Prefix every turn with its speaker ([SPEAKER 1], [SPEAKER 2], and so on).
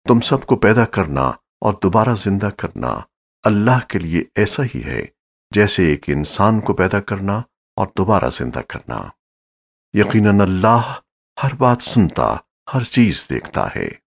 [SPEAKER 1] तुम सबको पैदा करना और दोबारा जिंदा करना अल्लाह के लिए ऐसा ही है जैसे एक इंसान को पैदा करना और दोबारा जिंदा करना। यकीनन अल्लाह हर बात सुनता, हर चीज देखता है।